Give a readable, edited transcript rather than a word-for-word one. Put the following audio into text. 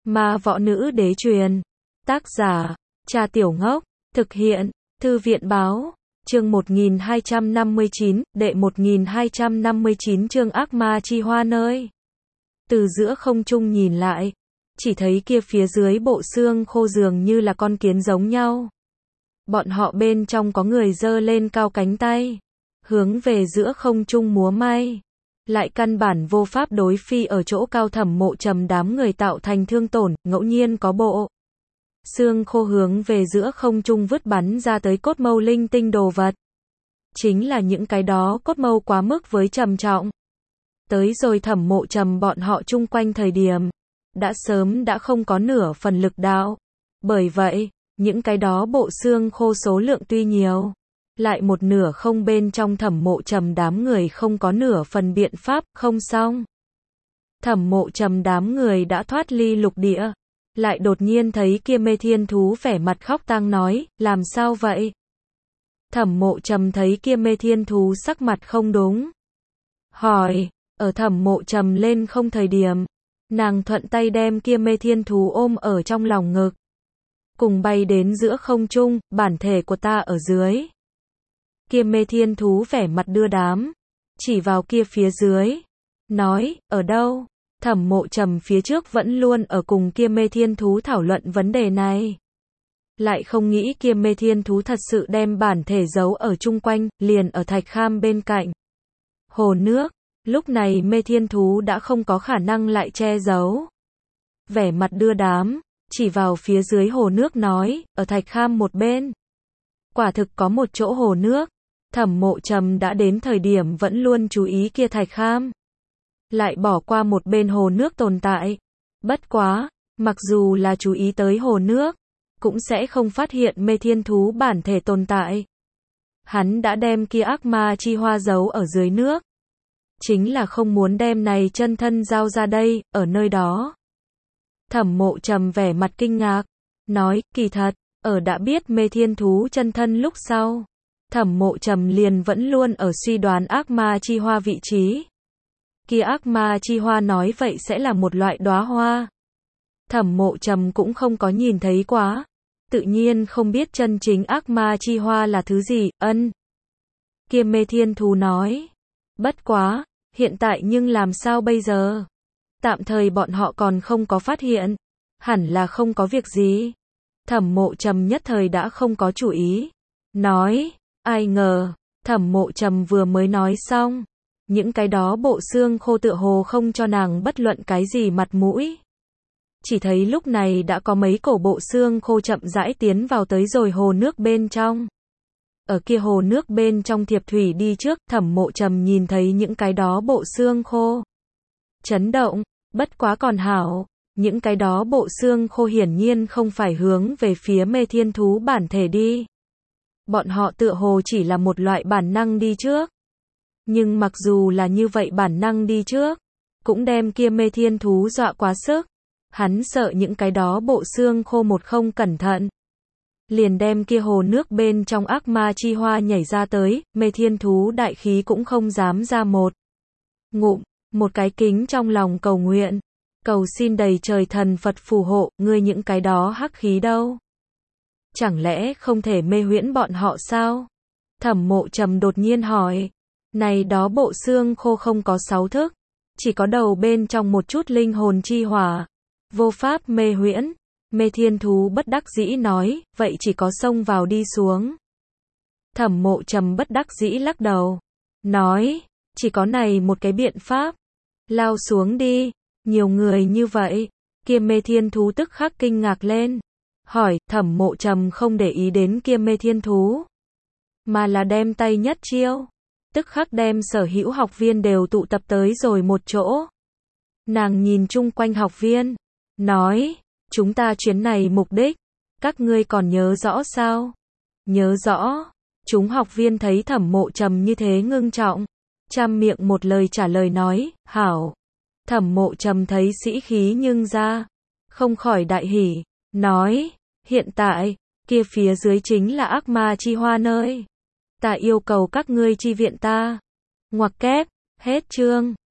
Ma Võ Nữ Đế truyền. Tác giả, Cha Tiểu Ngốc. Thực hiện, Thư viện Báo. Chương 1259, đệ 1259 chương Ác Ma Chi Hoa nơi. Từ giữa không trung nhìn lại, chỉ thấy kia phía dưới bộ xương khô dường như là con kiến giống nhau. Bọn họ bên trong có người giơ lên cao cánh tay, hướng về giữa không trung múa may. Lại căn bản vô pháp đối phi ở chỗ cao Thẩm Mộ Trầm đám người tạo thành thương tổn, ngẫu nhiên có bộ xương khô hướng về giữa không trung vứt bắn ra tới cốt mâu linh tinh đồ vật. Chính là những cái đó cốt mâu quá mức với trầm trọng. Tới rồi Thẩm Mộ Trầm bọn họ chung quanh thời điểm, đã sớm đã không có nửa phần lực đạo. Bởi vậy, những cái đó bộ xương khô số lượng tuy nhiều, lại một nửa không bên trong Thẩm Mộ Trầm đám người không có nửa phần biện pháp, không xong. Thẩm Mộ Trầm đám người đã thoát ly lục địa, lại đột nhiên thấy kia Mê Thiên Thú vẻ mặt khóc tang nói, làm sao vậy? Thẩm Mộ Trầm thấy kia Mê Thiên Thú sắc mặt không đúng. Hỏi, ở Thẩm Mộ Trầm lên không thời điểm, nàng thuận tay đem kia Mê Thiên Thú ôm ở trong lòng ngực. Cùng bay đến giữa không trung, bản thể của ta ở dưới. Kia Mê Thiên Thú vẻ mặt đưa đám, chỉ vào kia phía dưới, nói, ở đâu? Thẩm Mộ Trầm phía trước vẫn luôn ở cùng kia Mê Thiên Thú thảo luận vấn đề này. Lại không nghĩ kia Mê Thiên Thú thật sự đem bản thể giấu ở chung quanh, liền ở thạch kham bên cạnh hồ nước. Lúc này Mê Thiên Thú đã không có khả năng lại che giấu. Vẻ mặt đưa đám, chỉ vào phía dưới hồ nước nói, ở thạch kham một bên. Quả thực có một chỗ hồ nước. Thẩm Mộ Trầm đã đến thời điểm vẫn luôn chú ý kia thạch kham, lại bỏ qua một bên hồ nước tồn tại. Bất quá, mặc dù là chú ý tới hồ nước, cũng sẽ không phát hiện Mê Thiên Thú bản thể tồn tại. Hắn đã đem kia ác ma chi hoa giấu ở dưới nước, chính là không muốn đem này chân thân giao ra đây, ở nơi đó. Thẩm Mộ Trầm vẻ mặt kinh ngạc, nói, kỳ thật, ở đã biết Mê Thiên Thú chân thân lúc sau, Thẩm Mộ Trầm liền vẫn luôn ở suy đoán ác ma chi hoa vị trí. Kia ác ma chi hoa nói vậy sẽ là một loại đóa hoa. Thẩm Mộ Trầm cũng không có nhìn thấy quá, tự nhiên không biết chân chính ác ma chi hoa là thứ gì, ân. Kia Mê Thiên Thú nói, bất quá, hiện tại nhưng làm sao bây giờ? Tạm thời bọn họ còn không có phát hiện, hẳn là không có việc gì. Thẩm Mộ Trầm nhất thời đã không có chủ ý, nói, ai ngờ, Thẩm Mộ Trầm vừa mới nói xong, những cái đó bộ xương khô tựa hồ không cho nàng bất luận cái gì mặt mũi. Chỉ thấy lúc này đã có mấy cổ bộ xương khô chậm rãi tiến vào tới rồi hồ nước bên trong. Ở kia hồ nước bên trong Thiệp Thủy đi trước, Thẩm Mộ Trầm nhìn thấy những cái đó bộ xương khô chấn động, bất quá còn hảo, những cái đó bộ xương khô hiển nhiên không phải hướng về phía Mê Thiên Thú bản thể đi. Bọn họ tựa hồ chỉ là một loại bản năng đi trước. Nhưng mặc dù là như vậy bản năng đi trước, cũng đem kia Mê Thiên Thú dọa quá sức. Hắn sợ những cái đó bộ xương khô một không cẩn thận, liền đem kia hồ nước bên trong ác ma chi hoa nhảy ra tới. Mê Thiên Thú đại khí cũng không dám ra một ngụm, một cái kính trong lòng cầu nguyện, cầu xin đầy trời thần Phật phù hộ, ngươi những cái đó hắc khí đâu? Chẳng lẽ không thể mê huyễn bọn họ sao? Thẩm Mộ Trầm đột nhiên hỏi, này đó bộ xương khô không có sáu thức, chỉ có đầu bên trong một chút linh hồn chi hỏa, vô pháp mê huyễn. Mê Thiên Thú bất đắc dĩ nói, vậy chỉ có xông vào đi xuống. Thẩm Mộ Trầm bất đắc dĩ lắc đầu, nói, chỉ có này một cái biện pháp, lao xuống đi. Nhiều người như vậy, kia Mê Thiên Thú tức khắc kinh ngạc lên, hỏi. Thẩm Mộ Trầm không để ý đến kia Mê Thiên Thú, mà là đem tay nhất chiêu, tức khắc đem sở hữu học viên đều tụ tập tới rồi một chỗ. Nàng nhìn chung quanh học viên, nói, chúng ta chuyến này mục đích, các ngươi còn nhớ rõ sao? Nhớ rõ. Chúng học viên thấy Thẩm Mộ Trầm như thế ngưng trọng, chăm miệng một lời trả lời nói, hảo. Thẩm Mộ Trầm thấy sĩ khí nhưng ra, không khỏi đại hỉ, nói, hiện tại, kia phía dưới chính là ác ma chi hoa nơi. Ta yêu cầu các ngươi chi viện ta. Ngoặc kép, hết chương.